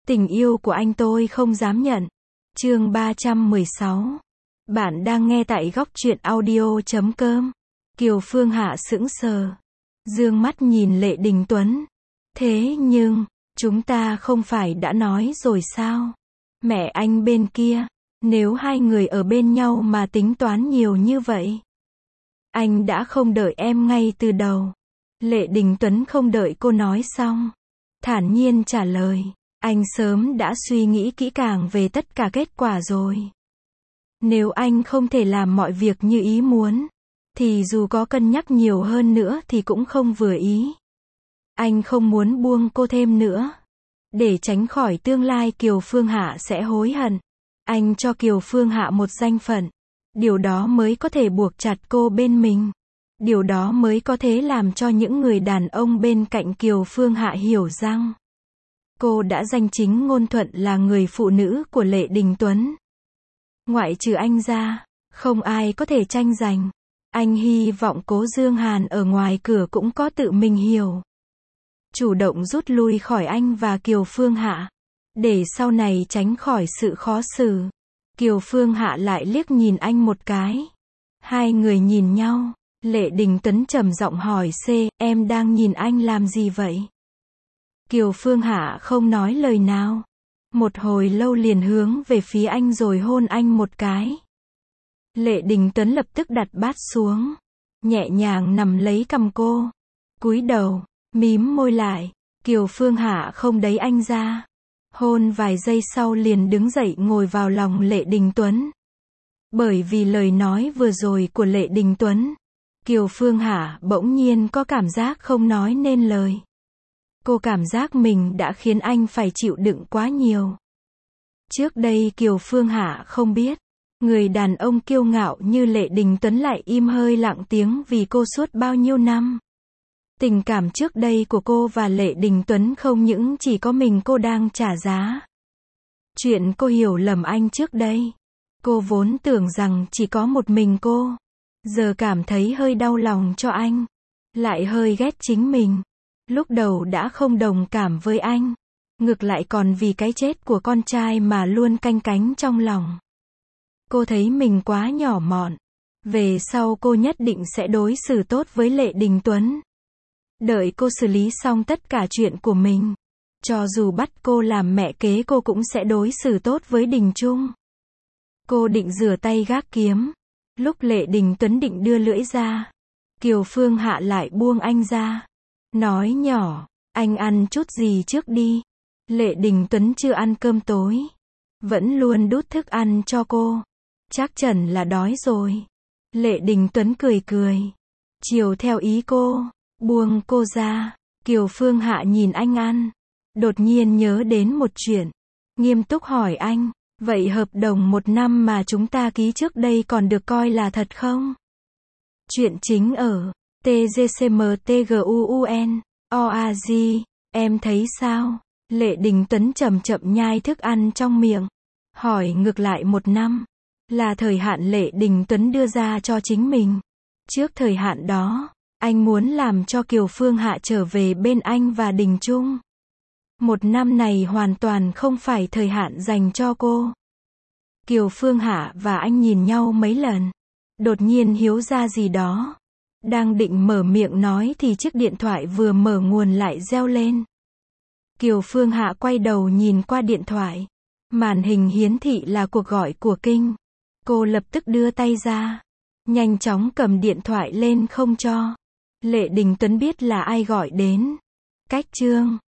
Tình yêu của anh tôi không dám nhận. Chương 316. Bạn đang nghe tại góc truyện audio.com. Kiều Phương Hạ sững sờ, dương mắt nhìn Lệ Đình Tuấn. Thế nhưng, chúng ta không phải đã nói rồi sao? Mẹ anh bên kia, nếu hai người ở bên nhau mà tính toán nhiều như vậy, anh đã không đợi em ngay từ đầu. Lệ Đình Tuấn không đợi cô nói xong, thản nhiên trả lời, anh sớm đã suy nghĩ kỹ càng về tất cả kết quả rồi. Nếu anh không thể làm mọi việc như ý muốn, thì dù có cân nhắc nhiều hơn nữa thì cũng không vừa ý. Anh không muốn buông cô thêm nữa, để tránh khỏi tương lai Kiều Phương Hạ sẽ hối hận. Anh cho Kiều Phương Hạ một danh phận, điều đó mới có thể buộc chặt cô bên mình. Điều đó mới có thể làm cho những người đàn ông bên cạnh Kiều Phương Hạ hiểu rằng cô đã danh chính ngôn thuận là người phụ nữ của Lệ Đình Tuấn. Ngoại trừ anh ra, không ai có thể tranh giành. Anh hy vọng Cố Dương Hàn ở ngoài cửa cũng có tự mình hiểu, chủ động rút lui khỏi anh và Kiều Phương Hạ, để sau này tránh khỏi sự khó xử. Kiều Phương Hạ lại liếc nhìn anh một cái. Hai người nhìn nhau. Lệ Đình Tuấn trầm giọng hỏi em đang nhìn anh làm gì vậy? Kiều Phương Hạ không nói lời nào. Một hồi lâu liền hướng về phía anh rồi hôn anh một cái. Lệ Đình Tuấn lập tức đặt bát xuống, nhẹ nhàng nằm lấy cằm cô, cúi đầu, mím môi lại. Kiều Phương Hạ không đẩy anh ra, hôn vài giây sau liền đứng dậy ngồi vào lòng Lệ Đình Tuấn. Bởi vì lời nói vừa rồi của Lệ Đình Tuấn, Kiều Phương Hạ bỗng nhiên có cảm giác không nói nên lời. Cô cảm giác mình đã khiến anh phải chịu đựng quá nhiều. Trước đây Kiều Phương Hạ không biết, người đàn ông kiêu ngạo như Lệ Đình Tuấn lại im hơi lặng tiếng vì cô suốt bao nhiêu năm. Tình cảm trước đây của cô và Lệ Đình Tuấn không những chỉ có mình cô đang trả giá. Chuyện cô hiểu lầm anh trước đây, cô vốn tưởng rằng chỉ có một mình cô, giờ cảm thấy hơi đau lòng cho anh, lại hơi ghét chính mình. Lúc đầu đã không đồng cảm với anh, ngược lại còn vì cái chết của con trai mà luôn canh cánh trong lòng. Cô thấy mình quá nhỏ mọn. Về sau cô nhất định sẽ đối xử tốt với Lệ Đình Tuấn. Đợi cô xử lý xong tất cả chuyện của mình, cho dù bắt cô làm mẹ kế cô cũng sẽ đối xử tốt với Đình Trung. Cô định rửa tay gác kiếm. Lúc Lệ Đình Tuấn định đưa lưỡi ra, Kiều Phương Hạ lại buông anh ra, nói nhỏ, anh ăn chút gì trước đi. Lệ Đình Tuấn chưa ăn cơm tối, vẫn luôn đút thức ăn cho cô. Chắc chắn là đói rồi. Lệ Đình Tuấn cười cười, chiều theo ý cô, buông cô ra. Kiều Phương Hạ nhìn anh ăn, đột nhiên nhớ đến một chuyện, nghiêm túc hỏi anh, vậy hợp đồng 1 năm mà chúng ta ký trước đây còn được coi là thật không? Chuyện chính ở TGCMTGUUN OAG, em thấy sao? Lệ Đình Tuấn chậm chậm nhai thức ăn trong miệng, hỏi ngược lại 1 năm, là thời hạn Lệ Đình Tuấn đưa ra cho chính mình. Trước thời hạn đó, anh muốn làm cho Kiều Phương Hạ trở về bên anh và Đình Trung. 1 năm này hoàn toàn không phải thời hạn dành cho cô. Kiều Phương Hạ và anh nhìn nhau mấy lần, đột nhiên hiểu ra gì đó. Đang định mở miệng nói thì chiếc điện thoại vừa mở nguồn lại reo lên. Kiều Phương Hạ quay đầu nhìn qua điện thoại. Màn hình hiển thị là cuộc gọi của Kinh. Cô lập tức đưa tay ra, nhanh chóng cầm điện thoại lên không cho Lệ Đình Tuấn biết là ai gọi đến. Cách chương